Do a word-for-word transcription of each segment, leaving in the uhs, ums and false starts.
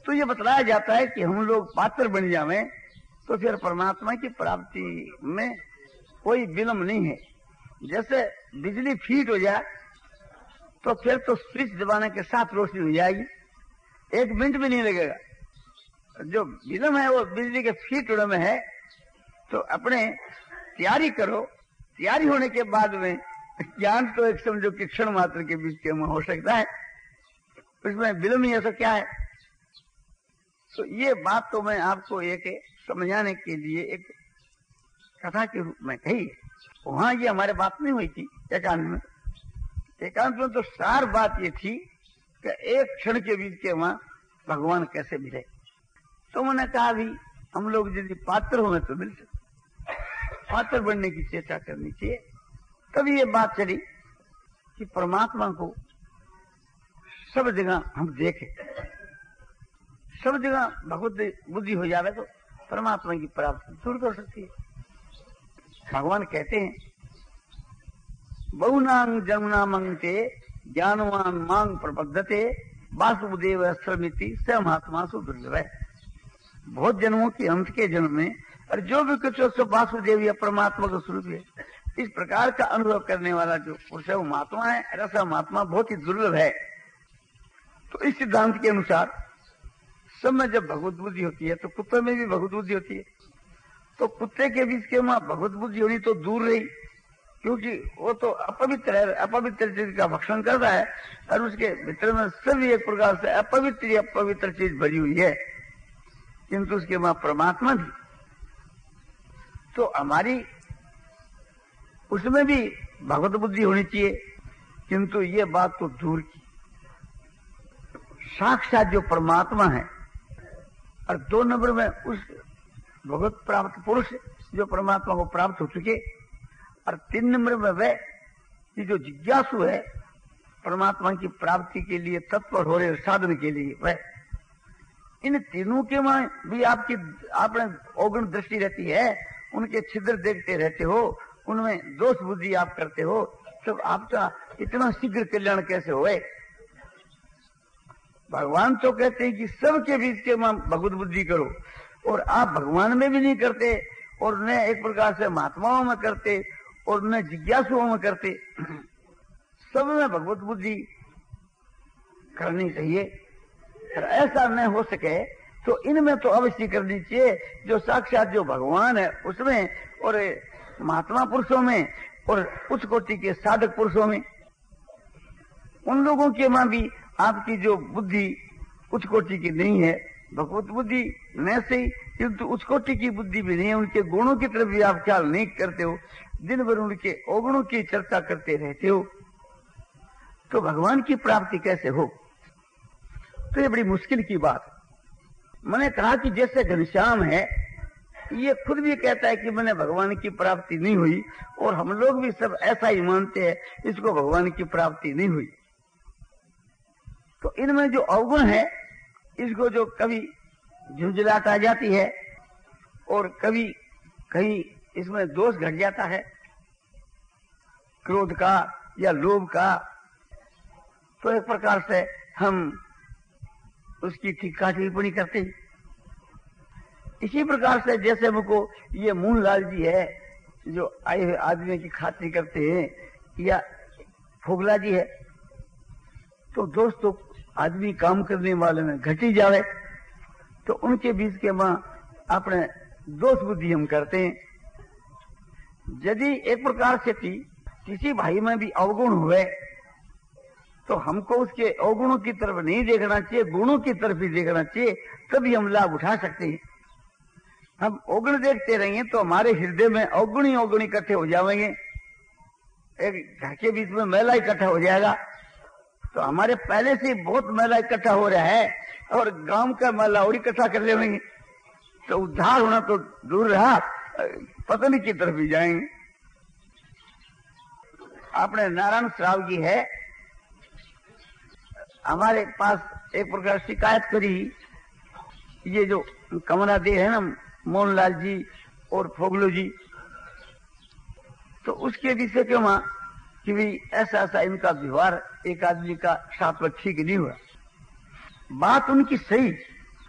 तो ये बतलाया जाता है कि हम लोग पात्र बन जावे तो फिर परमात्मा की प्राप्ति में कोई विलंब नहीं है। जैसे बिजली फीट हो जाए तो फिर तो स्विच दबाने के साथ रोशनी हो जाएगी, एक मिनट भी नहीं लगेगा। जो विलंब है वो बिजली के फीट होने में है। तो अपने तैयारी करो, तैयारी होने के बाद में ज्ञान तो एक समझो कि क्षण मात्र के बीच के में हो सकता है, इसमें विलंब ही ऐसा क्या है। तो ये बात तो मैं आपको एक समझाने के लिए एक कथा के रूप में कही है। वहां ये हमारे बात नहीं हुई थी एकांत में। एकांत में तो सार बात ये थी कि एक क्षण के बीच के वहां भगवान कैसे मिले। तो मैंने कहा भी हम लोग यदि पात्र हो तो मिल सकते, पात्र बनने की चेष्टा करनी चाहिए। तभी ये बात चली कि परमात्मा को सब जगह हम देखें, सब जगह भगवत बुद्धि हो जावे तो परमात्मा की प्राप्ति दूर कर सकती है। भगवान कहते हैं बहुनांग जमुना मंगते ज्ञानवान मांग प्रबद्धते वासुदेव श्रमिति स महात्मा सु दुर्लभ है। बहुत जन्मों के अंत के जन्म में और जो भी कुछ सब वासुदेव या परमात्मा का स्वरूप है, इस प्रकार का अनुभव करने वाला जो पुरुष है वो महात्मा है। ऐसा महात्मा बहुत ही दुर्लभ है। तो इस सिद्धांत के अनुसार सब में जब भगवत बुद्धि होती है तो कुत्ते में भी भगवत बुद्धि होती है। तो कुत्ते के बीच के वहां भगवत बुद्धि होनी तो दूर रही, क्योंकि वो तो अपवित्र है, अपवित्र चीज का भक्षण कर रहा है और उसके भीतर में सभी एक प्रकार से अपवित्र अपवित्र चीज भरी हुई है, किंतु उसके वहां परमात्मा भी। तो हमारी उसमें भी भगवत बुद्धि होनी चाहिए, किंतु ये बात तो दूर की। साक्षात जो परमात्मा है और दो नंबर में उस भगवत प्राप्त पुरुष जो परमात्मा को प्राप्त हो चुके, और तीन नंबर में वह कि जो जिज्ञासु है परमात्मा की प्राप्ति के लिए तत्पर हो रहे साधन के लिए, वह इन तीनों के वहां भी आपकी आपने अवगुण दृष्टि रहती है, उनके छिद्र देखते रहते हो, उनमें दोष बुद्धि आप करते हो, तब आपका इतना शीघ्र कल्याण कैसे होए। भगवान तो कहते हैं कि सबके बीच के भगवत बुद्धि करो, और आप भगवान में भी नहीं करते और न एक प्रकार से महात्माओं में करते और न जिज्ञासुओं में करते। सब में भगवत बुद्धि करनी चाहिए। और ऐसा न हो सके तो इनमें तो अवश्य करनी चाहिए, जो साक्षात जो भगवान है उसमें और महात्मा पुरुषों में और उच्च कोटि के साधक पुरुषों में, उन लोगों के वहां भी आपकी जो बुद्धि उच्च कोटि की नहीं है, भगवत बुद्धि न सही किंतु उच्च कोटि की बुद्धि भी नहीं है, उनके गुणों की तरफ भी आप ख्याल नहीं करते हो, दिन भर उनके अवगुणों की चर्चा करते रहते हो, तो भगवान की प्राप्ति कैसे हो। तो ये बड़ी मुश्किल की बात। मैंने कहा कि जैसे घनश्याम है, ये खुद भी कहता है कि मैंने भगवान की प्राप्ति नहीं हुई, और हम लोग भी सब ऐसा ही मानते हैं, इसको भगवान की प्राप्ति नहीं हुई। तो इनमें जो अवगुण है, इसको जो कभी झुंझलाहट आ जाती है और कभी कहीं इसमें दोष घट जाता है, क्रोध का या लोभ का, तो एक प्रकार से हम उसकी टीका टिप्पणी करते हैं। इसी प्रकार से जैसे हमको ये मूनलाल जी है जो आए हुए आदमी की खातिर करते हैं, या फोगला जी है, तो दोस्तों आदमी काम करने वाले में घटी जावे तो उनके बीच के मां अपने दोष बुद्धि हम करते हैं। यदि एक प्रकार से थी किसी भाई में भी अवगुण हुए तो हमको उसके अवगुणों की तरफ नहीं देखना चाहिए, गुणों की तरफ ही देखना चाहिए, तभी हम लाभ उठा सकते हैं। हम अवगुण देखते रहेंगे तो हमारे हृदय में अवगुण ही अवगुण इकट्ठे हो जाएंगे, एक घर के बीच में मैला इकट्ठा हो जाएगा, तो हमारे पहले से बहुत मैला इकट्ठा हो रहा है और गांव का मैला और इकट्ठा कर लेंगे, तो उद्धार होना तो दूर रहा, पतन की तरफ ही जाएंगे। आपने नारायण श्राव जी है, हमारे पास एक प्रकार शिकायत करी, ये जो कमरा दे है ना मोहनलाल जी और फोगलो जी, तो उसके विषय के वहां कि भाई ऐसा ऐसा इनका व्यवहार एक आदमी का साथ में ठीक नहीं हुआ। बात उनकी सही,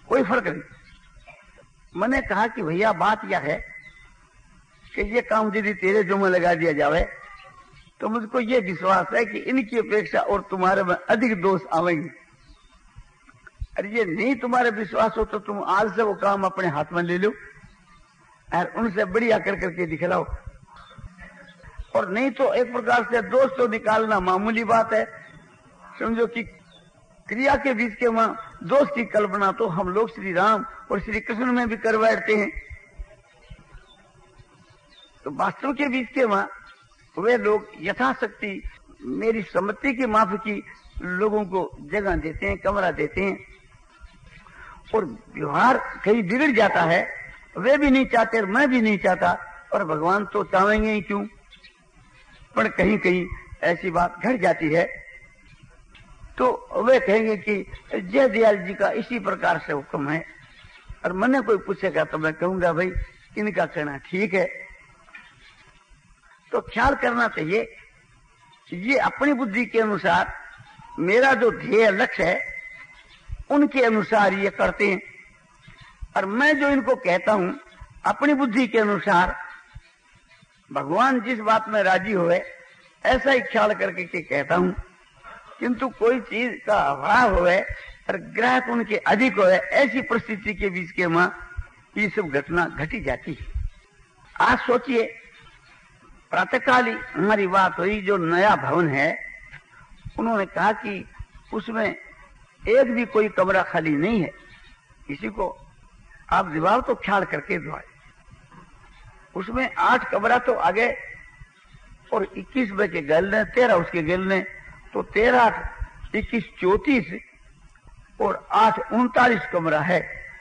कोई फर्क नहीं। मैंने कहा कि भैया बात यह है कि ये काम यदि तेरे जो में लगा दिया जावे तो मुझको ये विश्वास है कि इनकी अपेक्षा और तुम्हारे में अधिक दोष आवेंगे। अरे ये नहीं तुम्हारे विश्वास हो तो तुम आज से वो काम अपने हाथ में ले लो और उनसे बढ़िया कर करके दिखलाओ, और नहीं तो एक प्रकार से दोष तो निकालना मामूली बात है। समझो कि क्रिया के बीच के वहां दोष की कल्पना तो हम लोग श्री राम और श्री कृष्ण में भी कर बैठते हैं। तो वास्तव के बीच के वहां वे लोग यथाशक्ति मेरी सम्मति की माफ की लोगों को जगह देते हैं, कमरा देते हैं, और व्यवहार कहीं बिगड़ जाता है। वे भी नहीं चाहते, मैं भी नहीं चाहता, और भगवान तो चाहेंगे ही क्यों, पर कहीं कहीं ऐसी बात घट जाती है तो वे कहेंगे कि जय दयाल जी का इसी प्रकार से हुक्म है। और मैंने कोई पूछेगा तो मैं कहूंगा भाई इनका कहना ठीक है। तो ख्याल करना चाहिए कि ये अपनी बुद्धि के अनुसार मेरा जो ध्येय लक्ष्य है उनके अनुसार ये करते हैं, और मैं जो इनको कहता हूं अपनी बुद्धि के अनुसार भगवान जिस बात में राजी होए ऐसा ही ख्याल करके के कहता हूं। किंतु कोई चीज का अभाव होए और ग्राहक उनके अधिक होए, ऐसी परिस्थिति के बीच के मां ये सब घटना घटी जाती है। आज सोचिए प्रातःकाल हमारी बात हुई, जो नया भवन है उन्होंने कहा कि उसमें एक भी कोई कमरा खाली नहीं है, किसी को आप दीवार तो ख्याल करके दो। उसमें आठ कमरा तो आगे और इक्कीस में के गल ने, तेरह उसके गल ने, तो तेरह आठ इक्कीस चौतीस और आठ उनतालीस कमरा है।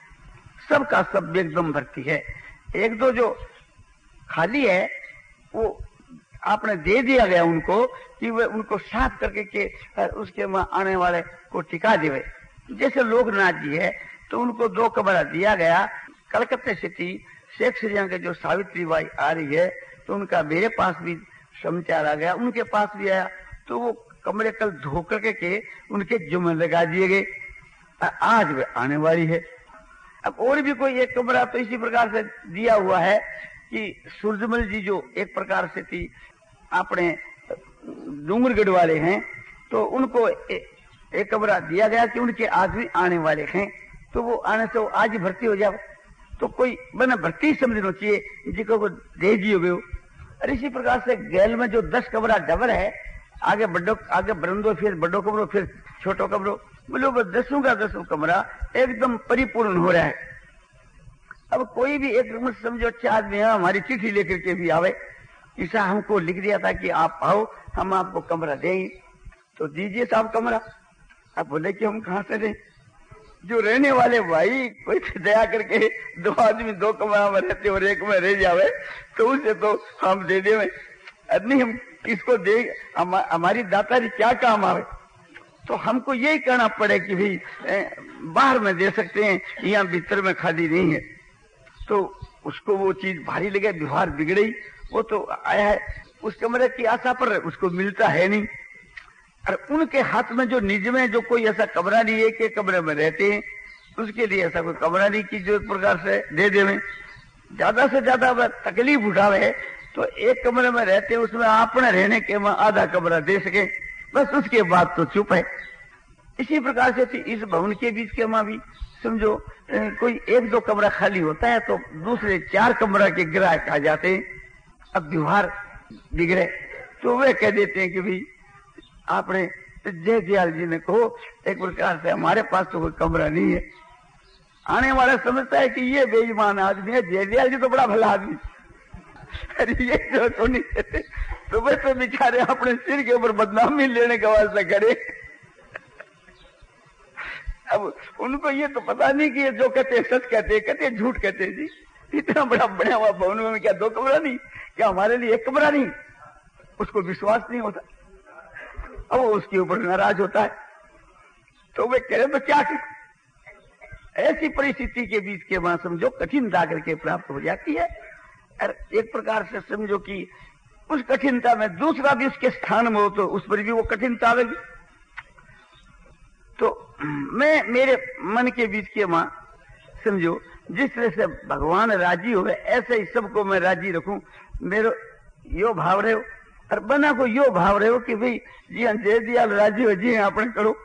सबका सब एकदम भर्ती है। एक दो जो खाली है वो आपने दे दिया गया उनको कि वे उनको साफ करके के उसके वहां आने वाले को टिका देवे। जैसे लोकनाथ जी है तो उनको दो कमरा दिया गया। कलकत्ते सिटी शेख सरिया के जो सावित्री बाई आ रही है तो उनका मेरे पास भी समाचार आ गया, उनके पास भी आया, तो वो कमरे कल धो करके के उनके जुम्मे लगा दिए गए। आज वे आने वाली है। अब और भी कोई एक कमरा तो इसी प्रकार से दिया हुआ है कि सूरजमल जी जो एक प्रकार से थी अपने डूंगरगढ़ वाले हैं, तो उनको ए, एक कमरा दिया गया कि उनके आदमी आने वाले हैं, तो वो आने से वो आज ही भर्ती हो जाए। तो कोई मैंने भर्ती समझना चाहिए जिसको को दे दिए गए। और इसी प्रकार से गैल में जो दस कमरा डबल है, आगे बड़ो आगे बरंदो, फिर बड़ो कमरो, फिर छोटो कमरो, बोलो वो दसों का दसों कमरा एकदम परिपूर्ण हो रहा है। अब कोई भी एक मत समझो अच्छा आदमी है हमारी चिट्ठी लेकर के भी आवे, ऐसा हमको लिख दिया था कि आप आओ हम आपको कमरा देंगे, तो दीजिए साहब कमरा। अब बोले कि हम कहाँ से दें, जो रहने वाले भाई कोई दया करके दो आदमी दो कमरा में रहते और एक में रह जावे तो उसे तो हम दे दे। नहीं हम किसको दे, हम, हमारी दातारी क्या काम आवे। तो हमको यही कहना पड़े कि भाई बाहर में दे सकते हैं, यहाँ भीतर में खाली नहीं है। तो उसको वो चीज भारी लगे, व्यवहार बिगड़ी, वो तो आया है उस कमरे की आशा पर, उसको मिलता है नहीं। और उनके हाथ में जो निज में जो कोई ऐसा कमरा नहीं है कि कमरे में रहते हैं, उसके लिए ऐसा कोई कमरा नहीं कि जो एक प्रकार से दे देवे। ज्यादा से ज्यादा वह तकलीफ उठावे तो एक कमरे में रहते हैं उसमें अपने रहने के वहां आधा कमरा दे सके, बस उसके बाद तो चुप है। इसी प्रकार से थी इस भवन के बीच के वहां भी समझो कोई एक दो कमरा खाली होता है तो दूसरे चार कमरा के ग्राहक आ जाते हैं। अब व्यवहार बिगड़े तो वे कह देते हैं कि भाई आपने जय दयाल जी ने कहो एक प्रकार से हमारे पास तो कोई कमरा नहीं है। आने वाला समझता है कि ये बेईमान आदमी है, जय दयाल जी तो बड़ा भला आदमी। अरे ये जो तो नहीं तो वे तो बेचारे अपने सिर के ऊपर बदनामी लेने का वास्ता करे। अब उनको ये तो पता नहीं कि ये जो कहते सच कहते कहते झूठ कहते जी। इतना बड़ा बना हुआ भवन में क्या दो कमरा नहीं, क्या हमारे लिए एक कमरा नहीं, उसको विश्वास नहीं होता। अब वो उसके ऊपर नाराज होता है तो वे कह रहे तो क्या कर? ऐसी परिस्थिति के बीच के वहां समझो कठिनता करके प्राप्त हो जाती है। और एक प्रकार से समझो कि उस कठिनता में दूसरा भी उसके स्थान में हो तो उस पर भी वो कठिनता आवेगी। तो मैं मेरे मन के बीच के वहां समझो जिस तरह से भगवान राजी हो ऐसे ही सबको मैं राजी रखूं, मेरो यो भाव रहे हो। और बना को यो भाव रहे हो कि भाई जी हाँ जय दियाल राजी हो जी हाँ अपने करो।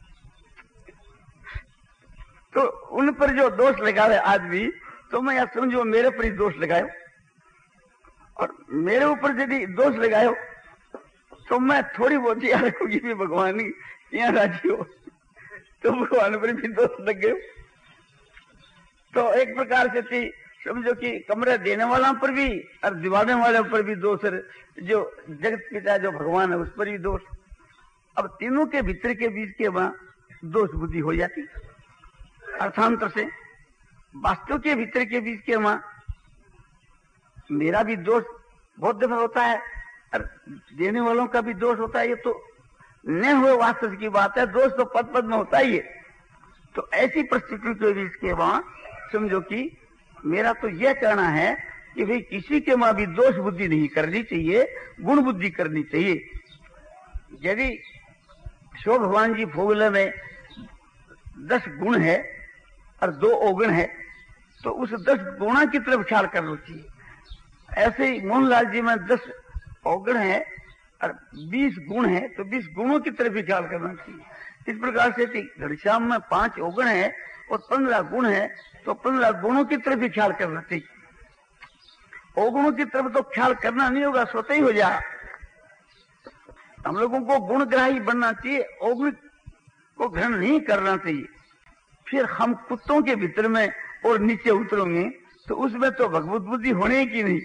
तो उन पर जो दोष लगावे आदमी, तो मैं यार समझो मेरे पर ही दोष लगायो, और मेरे ऊपर यदि दोष लगायो तो मैं थोड़ी बहुत याद रखूंगी भी भगवान यहाँ राजी हो, तो भगवान पर भी दोष लग गए। तो एक प्रकार से थी समझो कि कमरे देने वालों पर भी और दिवाने वालों पर भी दोष, जो जगत पिता जो भगवान है उस पर भी दोष। अब तीनों के भीतर के बीच के वहां दोष बुद्धि हो जाती। अर्थांतर से वास्तव के भीतर के बीच के वहां मेरा भी दोष बहुत दफा होता है और देने वालों का भी दोष होता है। ये तो न हुए वास्तव की बात है, दोष तो पद पद में होता ही है। तो ऐसी परिस्थिति के बीच के वहां समझो कि मेरा तो यह कहना है कि भाई किसी के वहां भी दोष बुद्धि नहीं करनी चाहिए, गुण बुद्धि करनी चाहिए। यदि शो भगवान जी फोगले में दस गुण है और दो अवगुण है, तो उस दस गुणा की तरफ ख्याल करना चाहिए। ऐसे ही मोहनलाल जी में दस अवगुण है और बीस गुण है, तो बीस गुणों की तरफ भी ख्याल करना चाहिए। इस प्रकार से घनश्याम में पांच अवगुण है और पंद्रह गुण है, तो पंद्रह गुणों की तरफ भी ख्याल करना चाहिए। अवगुणों की तरफ तो ख्याल करना नहीं होगा, स्वतः ही हो जाए। हम लोगों को गुणग्राही बनना चाहिए, अवगुण को ग्रहण नहीं करना चाहिए। फिर हम कुत्तों के भीतर में और नीचे उतरेंगे तो उसमें तो भगवत बुद्धि होने की नहीं।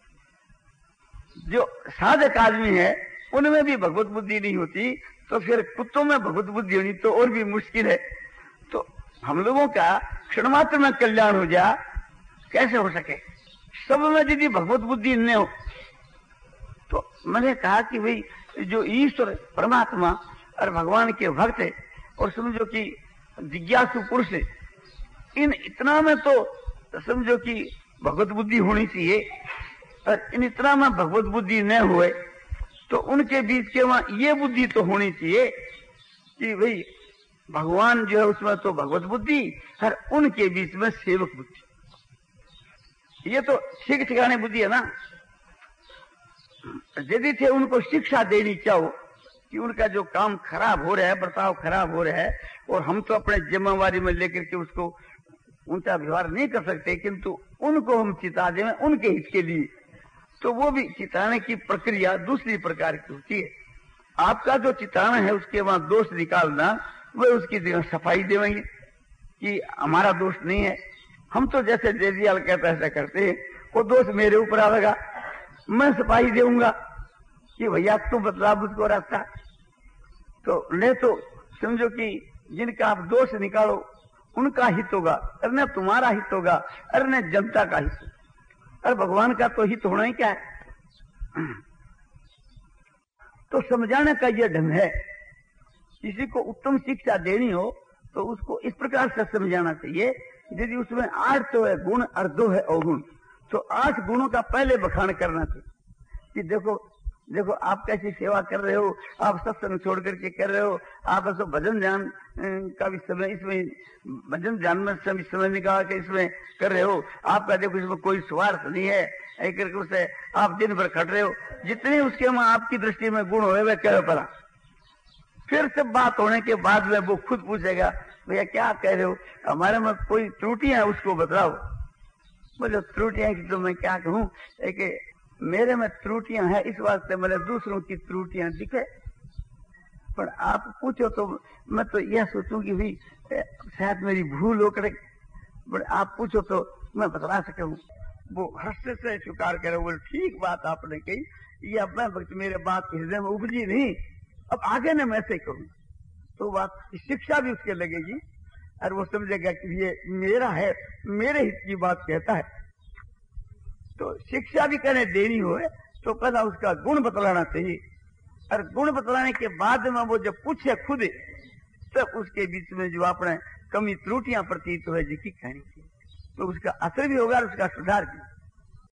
जो साधक आदमी है उनमें भी भगवत बुद्धि नहीं होती, तो फिर कुत्तों में भगवत बुद्धि होनी तो और भी मुश्किल है। तो हम लोगों का क्षण मात्र में कल्याण हो जाए, कैसे हो सके? सब में यदि भगवत बुद्धि न हो, तो मैंने कहा कि भाई जो ईश्वर परमात्मा और भगवान के भक्त है और समझो कि जिज्ञासु पुरुष है, इन इतना में तो समझो कि भगवत बुद्धि होनी चाहिए। और इन इतना में भगवत बुद्धि न हुए तो उनके बीच के वहां ये बुद्धि तो होनी चाहिए कि भाई भगवान जो है उसमें तो भगवत बुद्धि और उनके बीच में सेवक बुद्धि। ये तो ठीक ठिकाने बुद्धि है ना। यदि थे उनको शिक्षा देनी चाहो कि उनका जो काम खराब हो रहा है, बर्ताव खराब हो रहा है, और हम तो अपने जिम्मेवारी में लेकर के उसको उनका व्यवहार नहीं कर सकते, किंतु उनको हम चिता दें उनके हित के लिए, तो वो भी चिताने की प्रक्रिया दूसरी प्रकार की होती है। आपका जो चिताना है उसके वहां दोष निकालना, वे उसकी सफाई देंगे कि हमारा दोष नहीं है। हम तो जैसे देजियाल कहते ऐसा करते हैं, वो दोष मेरे ऊपर आएगा, मैं सफाई देऊंगा कि भैया तू बतला मुझको रास्ता। तो नहीं तो समझो कि जिनका आप दोष निकालो उनका हित होगा, अरे न तुम्हारा हित होगा, अरे न जनता का हित। अरे भगवान का तो हित होना ही क्या है। तो समझाने का यह ढंग है। किसी को उत्तम शिक्षा देनी हो तो उसको इस प्रकार से समझाना चाहिए। यदि उसमें आठ तो है गुण और दो है अवगुण, तो आठ गुणों का पहले बखान करना चाहिए कि देखो देखो आप कैसी सेवा कर रहे हो, आप सत्संग छोड़ करके कर रहे हो, आप ऐसा भजन ध्यान का भी समय इसमें भजन ध्यान में समय समय निकाल के इसमें कर रहे हो, आपका देखो इसमें कोई स्वार्थ नहीं है, एक करके उसे आप दिन भर खट रहे हो। जितने उसके वहां आपकी दृष्टि में गुण हुए वे कह पड़ा। फिर सब बात होने के बाद में वो खुद पूछेगा भैया क्या कह रहे हो, हमारे में कोई त्रुटियां उसको बताओ। बोले त्रुटियां की तो मैं क्या कहूँ, एक मेरे में त्रुटियां हैं इस वास्ते मैंने दूसरों की त्रुटियां दिखे, पर आप पूछो तो मैं तो यह सोचूं कि भी शायद मेरी भूल हो करे, पर आप पूछो तो मैं बता सकूं। वो हर्ष से स्वीकार करे, बोले ठीक बात आपने कही, ये अब मैं मेरे बात हृदय में उपजी नहीं, अब आगे न मैं ऐसे करूँ, तो बात शिक्षा भी उसके लगेगी और वो समझेगा कि ये मेरा है, मेरे हित की बात कहता है। तो शिक्षा भी कहने देनी हो तो पहला उसका गुण बतलाना चाहिए, और गुण बतलाने के बाद में वो जब पूछे खुद तब उसके बीच में जो अपने कमी त्रुटियां प्रतीत हुए जी की कहनी चाहिए, तो उसका असर भी होगा और उसका सुधार भी।